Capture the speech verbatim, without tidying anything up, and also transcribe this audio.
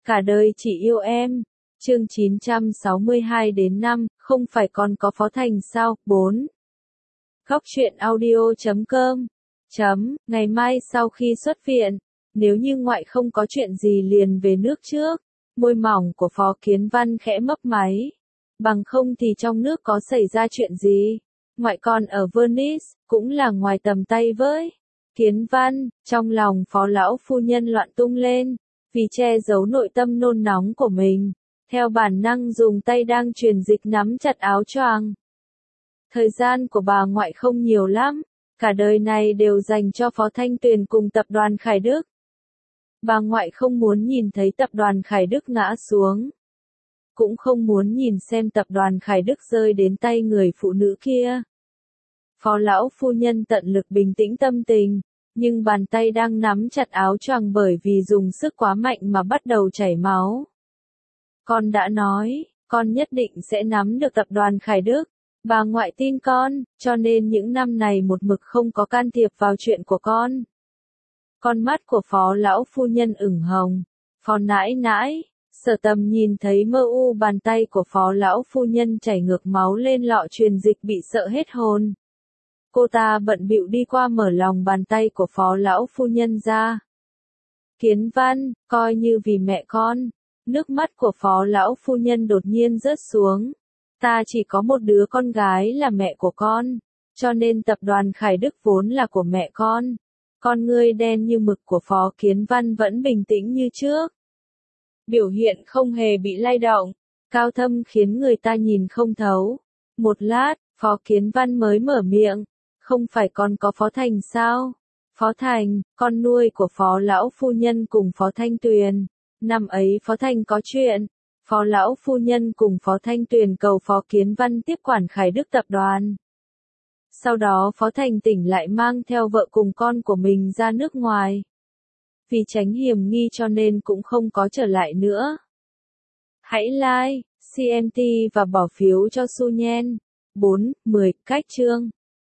Cả đời chỉ yêu em. Chương chín trăm sáu mươi hai đến năm, không phải còn có Phó Thành sao? bốn. Góc truyện audio chấm com. Chấm, ngày mai sau khi xuất viện, nếu như ngoại không có chuyện gì liền về nước trước. Môi mỏng của Phó Kiến Văn khẽ mấp máy. Bằng không thì trong nước có xảy ra chuyện gì? Ngoại còn ở Venice, cũng là ngoài tầm tay với. Kiến Văn, trong lòng Phó lão phu nhân loạn tung lên, vì che giấu nội tâm nôn nóng của mình, theo bản năng dùng tay đang truyền dịch nắm chặt áo choàng. Thời gian của bà ngoại không nhiều lắm, cả đời này đều dành cho Phó Thanh Tuyền cùng tập đoàn Khải Đức. Bà ngoại không muốn nhìn thấy tập đoàn Khải Đức ngã xuống, cũng không muốn nhìn xem tập đoàn Khải Đức rơi đến tay người phụ nữ kia. Phó lão phu nhân tận lực bình tĩnh tâm tình, nhưng bàn tay đang nắm chặt áo choàng bởi vì dùng sức quá mạnh mà bắt đầu chảy máu. Con đã nói, con nhất định sẽ nắm được tập đoàn Khải Đức. Bà ngoại tin con, cho nên những năm này một mực không có can thiệp vào chuyện của con. Con mắt của Phó lão phu nhân ửng hồng. Phó nãi nãi, Sở Tầm nhìn thấy mơ u bàn tay của Phó lão phu nhân chảy ngược máu lên lọ truyền dịch bị sợ hết hồn. Cô ta bận bịu đi qua mở lòng bàn tay của Phó lão phu nhân ra. Kiến Văn, coi như vì mẹ con. Nước mắt của Phó lão phu nhân đột nhiên rớt xuống. Ta chỉ có một đứa con gái là mẹ của con, cho nên tập đoàn Khải Đức vốn là của mẹ con. Con ngươi đen như mực của Phó Kiến Văn vẫn bình tĩnh như trước. Biểu hiện không hề bị lay động, cao thâm khiến người ta nhìn không thấu. Một lát, Phó Kiến Văn mới mở miệng. Không phải còn có Phó Thành sao? Phó Thành, con nuôi của Phó lão phu nhân cùng Phó Thanh Tuyền. Năm ấy Phó Thành có chuyện. Phó lão phu nhân cùng Phó Thanh Tuyền cầu Phó Kiến Văn tiếp quản Khải Đức tập đoàn. Sau đó Phó Thành tỉnh lại mang theo vợ cùng con của mình ra nước ngoài. Vì tránh hiểm nghi cho nên cũng không có trở lại nữa. Hãy like, xê em tê và bỏ phiếu cho Su Nhen. bốn, mười, cách chương.